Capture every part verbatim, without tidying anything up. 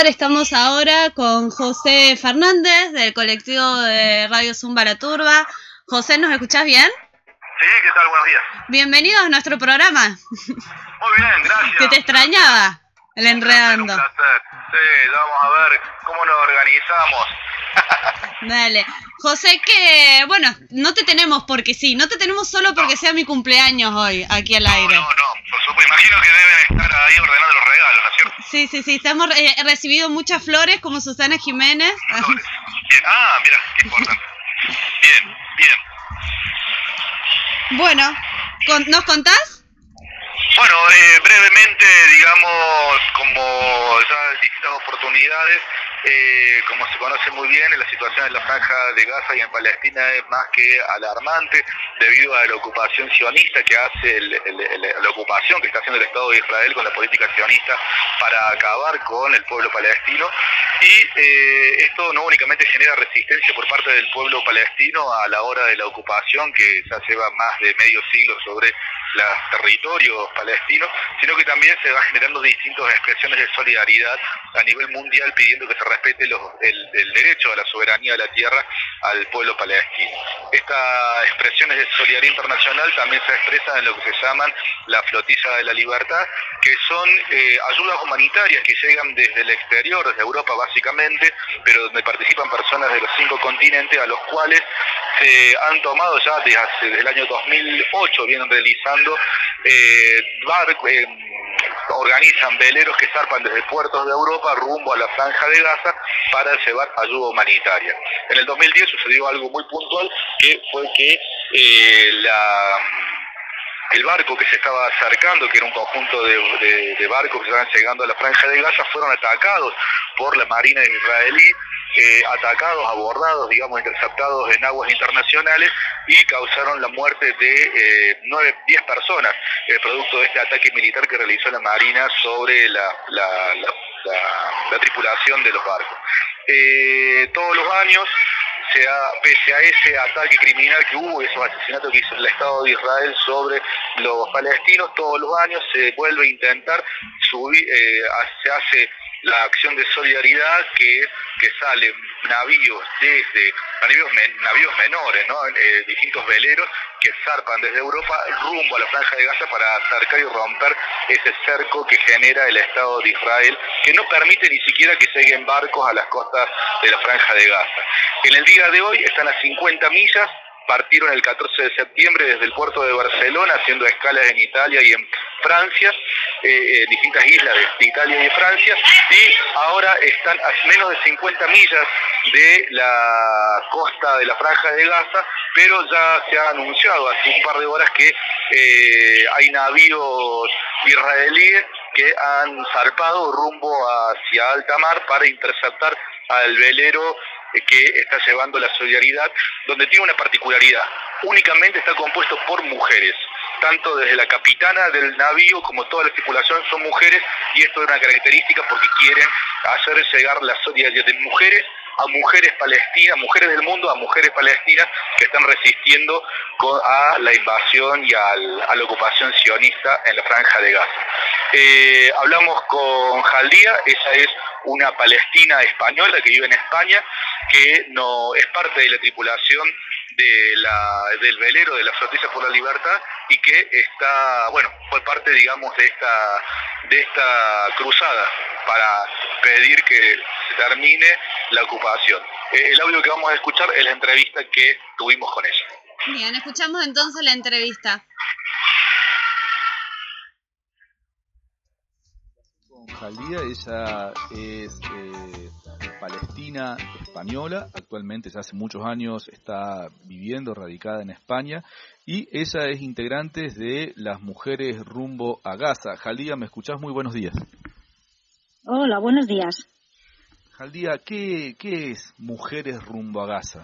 Estamos ahora con José Fernández del colectivo de Radio Zumba La Turba. José, ¿nos escuchás bien? Sí, ¿qué tal? Buenos días. Bienvenidos a nuestro programa. Muy bien, gracias. Que te extrañaba, el Enredando. Un placer, un placer. Sí, vamos a ver cómo nos organizamos. Dale. José, que, bueno, no te tenemos porque sí, no te tenemos solo porque no. sea mi cumpleaños hoy, aquí al no, aire. No, no, por supuesto, imagino que deben estar ahí ordenando los regalos, ¿no es cierto? Sí, sí, sí, estamos, eh, he recibido muchas flores como Susana Jiménez. Flores. Bien, ah, mira, qué importante. Bien, bien. Bueno, ¿nos contás? Bueno, eh, brevemente, digamos, como ya en distintas oportunidades, eh, como se conoce muy bien, la situación en la Franja de Gaza y en Palestina es más que alarmante debido a la ocupación sionista que hace, el, el, el, la ocupación que está haciendo el Estado de Israel con la política sionista para acabar con el pueblo palestino. Y eh, esto no únicamente genera resistencia por parte del pueblo palestino a la hora de la ocupación, que ya lleva más de medio siglo sobre los territorios palestinos, sino que también se va generando distintas expresiones de solidaridad a nivel mundial pidiendo que se respete los, el, el derecho a la soberanía de la tierra al pueblo palestino. Estas expresiones de solidaridad internacional también se expresan en lo que se llaman la flotilla de la libertad, que son eh, ayudas humanitarias que llegan desde el exterior, desde Europa básicamente, pero donde participan personas de los cinco continentes, a los cuales se han tomado ya desde, hace, desde el año dos mil ocho, vienen realizando eh, barcos, eh, organizan veleros que zarpan desde puertos de Europa rumbo a la Franja de Gaza para llevar ayuda humanitaria. En el dos mil diez sucedió algo muy puntual, que fue que eh, la... el barco que se estaba acercando, que era un conjunto de, de, de barcos que estaban llegando a la Franja de Gaza, fueron atacados por la Marina israelí, eh, atacados, abordados, digamos, interceptados en aguas internacionales y causaron la muerte de eh, nueve, diez personas, eh, producto de este ataque militar que realizó la Marina sobre la, la, la, la, la tripulación de los barcos. Eh, todos los años, sea, pese a ese ataque criminal que hubo, esos asesinatos que hizo el Estado de Israel sobre los palestinos, todos los años se vuelve a intentar subir, eh, se hace la acción de solidaridad, que es que salen navíos desde navíos, men, navíos menores, ¿no? eh, distintos veleros que zarpan desde Europa rumbo a la Franja de Gaza para acercar y romper ese cerco que genera el Estado de Israel, que no permite ni siquiera que lleguen barcos a las costas de la Franja de Gaza. En el día de hoy están a cincuenta millas, partieron el catorce de septiembre desde el puerto de Barcelona, haciendo escalas en Italia y en Francia, eh, distintas islas de Italia y de Francia, y ahora están a menos de cincuenta millas de la costa de la Franja de Gaza, pero ya se ha anunciado hace un par de horas que eh, hay navíos israelíes que han zarpado rumbo hacia alta mar para interceptar al velero que está llevando la solidaridad, donde tiene una particularidad: únicamente está compuesto por mujeres, tanto desde la capitana del navío como toda la tripulación son mujeres, y esto es una característica porque quieren hacer llegar la solidaridad de mujeres a mujeres palestinas, mujeres del mundo a mujeres palestinas que están resistiendo a la invasión y al, a la ocupación sionista en la Franja de Gaza. Eh, hablamos con Jaldía, ella es una palestina española que vive en España, que no es parte de la tripulación de la, del velero de la Flotilla por la Libertad y que está, bueno, fue parte, digamos, de esta, de esta cruzada para pedir que se termine la ocupación. Eh, el audio que vamos a escuchar es la entrevista que tuvimos con ella. Bien, escuchamos entonces la entrevista. Con Jaldía, ella es eh, palestina española, actualmente ya hace muchos años está viviendo, radicada en España, y ella es integrante de las Mujeres Rumbo a Gaza. Jaldía, ¿me escuchás? Muy buenos días. Hola, buenos días. Jaldía, ¿qué, qué es Mujeres Rumbo a Gaza?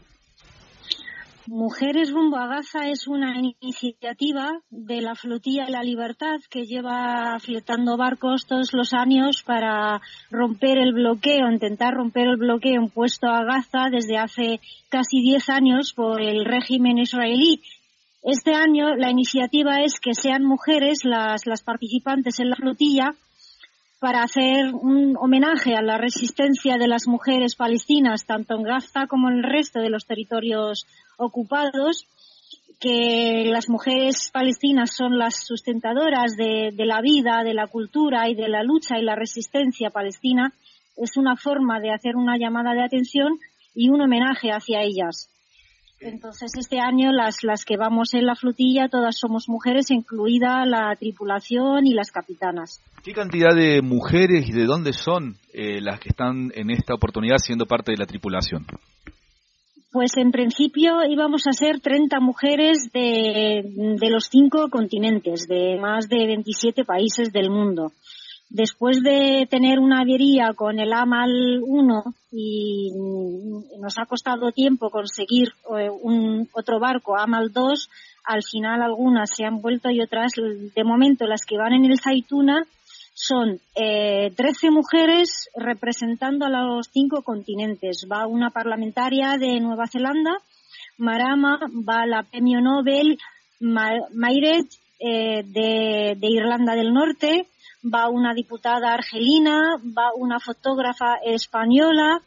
Mujeres Rumbo a Gaza es una iniciativa de la Flotilla de la Libertad que lleva fletando barcos todos los años para romper el bloqueo, intentar romper el bloqueo impuesto a Gaza desde hace casi diez años por el régimen israelí. Este año la iniciativa es que sean mujeres las, las participantes en la flotilla, para hacer un homenaje a la resistencia de las mujeres palestinas, tanto en Gaza como en el resto de los territorios ocupados, que las mujeres palestinas son las sustentadoras de, de la vida, de la cultura y de la lucha y la resistencia palestina. Es una forma de hacer una llamada de atención y un homenaje hacia ellas. Entonces, este año las, las que vamos en la flotilla todas somos mujeres, incluida la tripulación y las capitanas. ¿Qué cantidad de mujeres y de dónde son eh, las que están en esta oportunidad siendo parte de la tripulación? Pues en principio íbamos a ser treinta mujeres de, de los cinco continentes, de más de veintisiete países del mundo. Después de tener una avería con el Amal uno y nos ha costado tiempo conseguir un otro barco, Amal dos, al final algunas se han vuelto y otras, de momento las que van en el Zaytuna, son eh, trece mujeres representando a los cinco continentes. Va una parlamentaria de Nueva Zelanda, Marama, va la premio Nobel Ma- Mairet eh, de, de Irlanda del Norte, va una diputada argelina, va una fotógrafa española,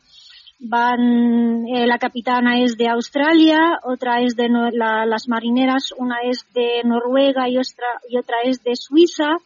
van eh, la capitana es de Australia, otra es de no, la, las marineras, una es de Noruega y otra, y otra es de Suiza,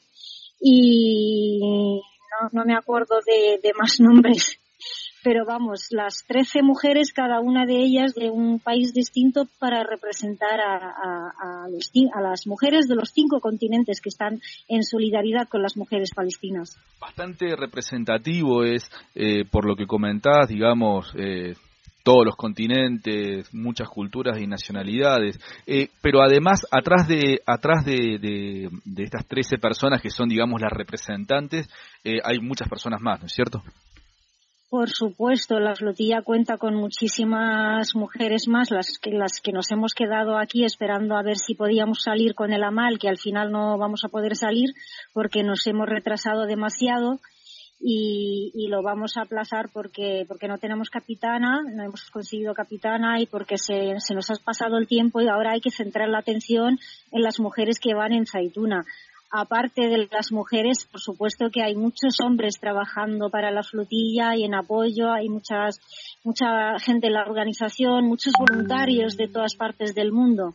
y no, no me acuerdo de, de más nombres, pero vamos, las trece mujeres, cada una de ellas de un país distinto, para representar a, a, a, los, a las mujeres de los cinco continentes que están en solidaridad con las mujeres palestinas. Bastante representativo es, eh, por lo que comentás, digamos, eh, todos los continentes, muchas culturas y nacionalidades, eh, pero además atrás de atrás de, de, de estas trece personas que son, digamos, las representantes, eh, hay muchas personas más, ¿no es cierto? Por supuesto, la flotilla cuenta con muchísimas mujeres más, las que, las que nos hemos quedado aquí esperando a ver si podíamos salir con el Amal, que al final no vamos a poder salir porque nos hemos retrasado demasiado. Y, y lo vamos a aplazar porque porque no tenemos capitana, no hemos conseguido capitana y porque se, se nos ha pasado el tiempo y ahora hay que centrar la atención en las mujeres que van en Zaytuna. Aparte de las mujeres, por supuesto que hay muchos hombres trabajando para la flotilla y en apoyo, hay muchas mucha gente en la organización, muchos voluntarios de todas partes del mundo.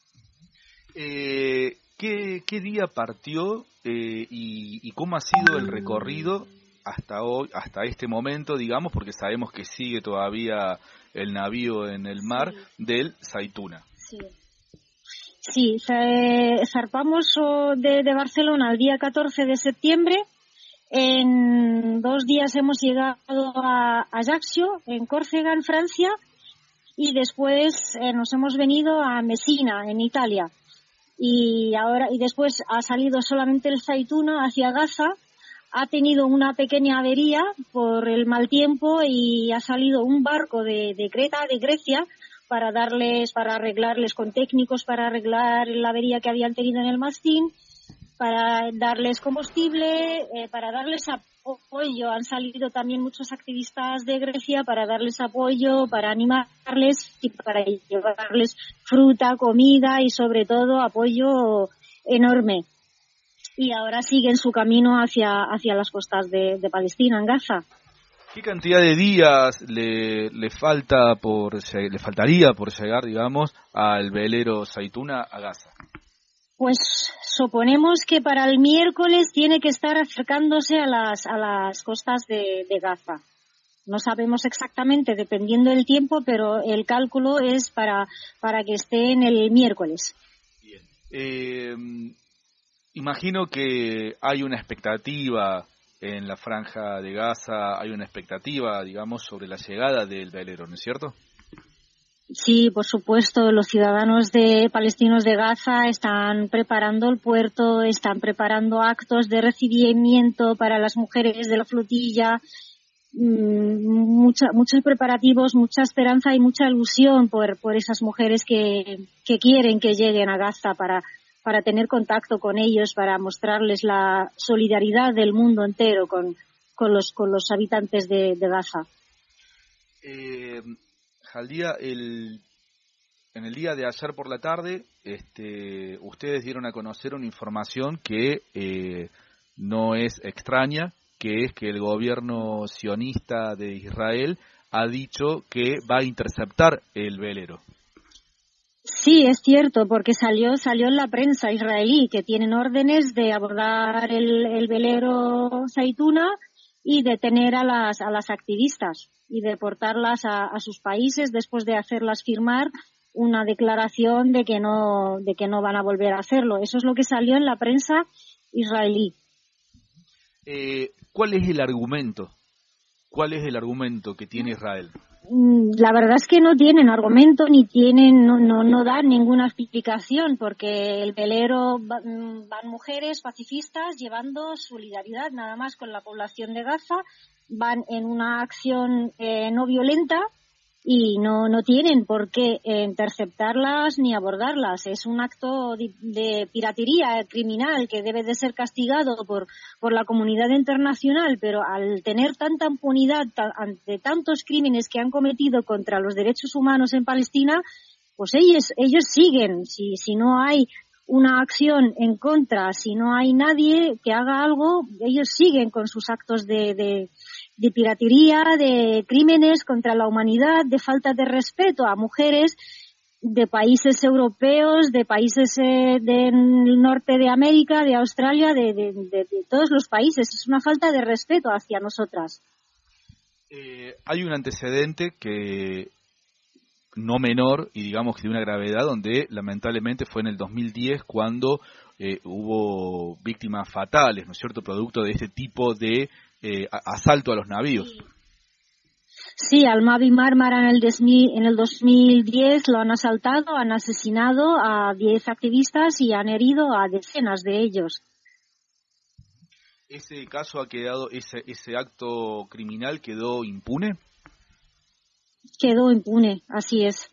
Eh, ¿qué, ¿Qué día partió eh, y, y cómo ha sido el recorrido hasta hoy, hasta este momento, digamos, porque sabemos que sigue todavía el navío en el mar, sí, del Zaytuna? Sí, sí, zarpamos de, de Barcelona el día catorce de septiembre. En dos días hemos llegado a Ajaccio, en Córcega, en Francia, y después eh, nos hemos venido a Messina, en Italia. Y ahora y después ha salido solamente el Zaytuna hacia Gaza. Ha tenido una pequeña avería por el mal tiempo y ha salido un barco de, de Creta, de Grecia, para darles, para arreglarles con técnicos, para arreglar la avería que habían tenido en el mastín, para darles combustible, eh, para darles apoyo. Han salido también muchos activistas de Grecia para darles apoyo, para animarles y para llevarles fruta, comida y sobre todo apoyo enorme. Y ahora siguen su camino hacia hacia las costas de, de Palestina, en Gaza. ¿Qué cantidad de días le, le falta por le faltaría por llegar, digamos, al velero Zaytuna a Gaza? Pues suponemos que para el miércoles tiene que estar acercándose a las a las costas de, de Gaza. No sabemos exactamente, dependiendo del tiempo, pero el cálculo es para para que esté en el miércoles. Bien. Eh, imagino que hay una expectativa en la franja de Gaza, hay una expectativa, digamos, sobre la llegada del velero, ¿no es cierto? Sí, por supuesto, los ciudadanos de palestinos de Gaza están preparando el puerto, están preparando actos de recibimiento para las mujeres de la flotilla, mucha, muchos preparativos, mucha esperanza y mucha ilusión por, por esas mujeres que, que quieren que lleguen a Gaza para, para tener contacto con ellos, para mostrarles la solidaridad del mundo entero con, con, los, con los habitantes de, de Gaza. Eh... Jaldía, el, en el día de ayer por la tarde, este, ustedes dieron a conocer una información que eh, no es extraña, que es que el gobierno sionista de Israel ha dicho que va a interceptar el velero. Sí, es cierto, porque salió salió en la prensa israelí que tienen órdenes de abordar el, el velero Zaytuna y detener a las a las activistas y deportarlas a, a sus países después de hacerlas firmar una declaración de que no de que no van a volver a hacerlo. Eso es lo que salió en la prensa israelí. Eh, ¿Cuál es el argumento? ¿Cuál es el argumento que tiene Israel? La verdad es que no tienen argumento ni tienen no no no dan ninguna explicación, porque el velero van, van mujeres pacifistas llevando solidaridad nada más con la población de Gaza, van en una acción eh, no violenta y no no tienen por qué eh, interceptarlas ni abordarlas. Es un acto de, de piratería criminal que debe de ser castigado por por la comunidad internacional, pero al tener tanta impunidad ta, ante tantos crímenes que han cometido contra los derechos humanos en Palestina, pues ellos ellos siguen. Si si no hay una acción en contra, si no hay nadie que haga algo, ellos siguen con sus actos de, de de piratería, de crímenes contra la humanidad, de falta de respeto a mujeres de países europeos, de países eh, del norte de América, de Australia, de, de, de, de todos los países. Es una falta de respeto hacia nosotras. Eh, hay un antecedente que no menor y digamos que de una gravedad, donde lamentablemente fue en el dos mil diez cuando eh, hubo víctimas fatales, ¿no es cierto?, producto de este tipo de Eh, asalto a los navíos. Sí, al Mavi Marmara en el, en el dos mil diez lo han asaltado, han asesinado a diez activistas y han herido a decenas de ellos. ¿Ese caso ha quedado, ese, ese acto criminal quedó impune? Quedó impune, así es.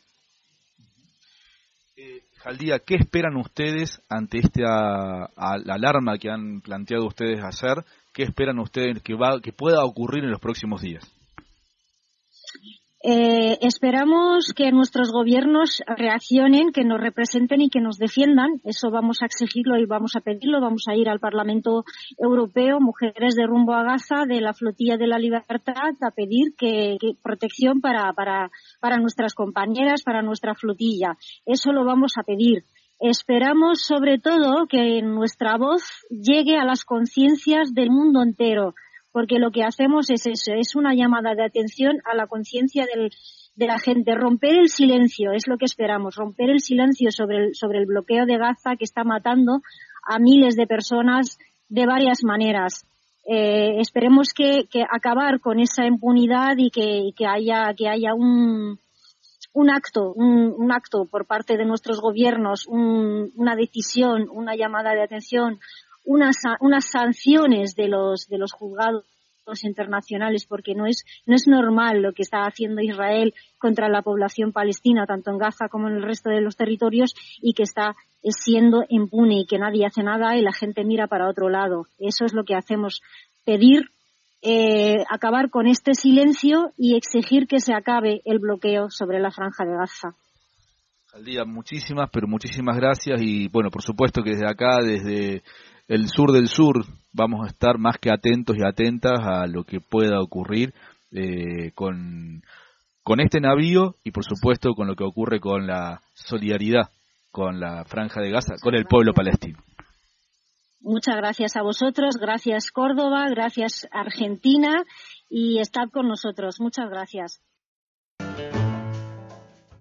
Eh, Jaldía, ¿qué esperan ustedes ante esta a, la alarma que han planteado ustedes hacer? ¿Qué esperan ustedes que va que pueda ocurrir en los próximos días? Eh, esperamos que nuestros gobiernos reaccionen, que nos representen y que nos defiendan. Eso vamos a exigirlo y vamos a pedirlo. Vamos a ir al Parlamento Europeo, Mujeres de Rumbo a Gaza, de la Flotilla de la Libertad, a pedir que, que protección para, para, para nuestras compañeras, para nuestra flotilla. Eso lo vamos a pedir. Esperamos, sobre todo, que nuestra voz llegue a las conciencias del mundo entero, porque lo que hacemos es eso, es una llamada de atención a la conciencia de la gente, romper el silencio, es lo que esperamos, romper el silencio sobre el, sobre el bloqueo de Gaza que está matando a miles de personas de varias maneras. Eh, esperemos que, que acabar con esa impunidad y que, y que haya, que haya un... un acto, un, un acto por parte de nuestros gobiernos, un, una decisión, una llamada de atención, unas, unas sanciones de los, de los juzgados internacionales, porque no es, no es normal lo que está haciendo Israel contra la población palestina, tanto en Gaza como en el resto de los territorios, y que está siendo impune y que nadie hace nada y la gente mira para otro lado. Eso es lo que hacemos, pedir Eh, acabar con este silencio y exigir que se acabe el bloqueo sobre la Franja de Gaza. Jaldía, muchísimas, pero muchísimas gracias y bueno, por supuesto que desde acá, desde el sur del sur, vamos a estar más que atentos y atentas a lo que pueda ocurrir eh, con, con este navío y por supuesto con lo que ocurre con la solidaridad con la Franja de Gaza, con el pueblo palestino. Muchas gracias a vosotros, gracias Córdoba, gracias Argentina y estad con nosotros. Muchas gracias.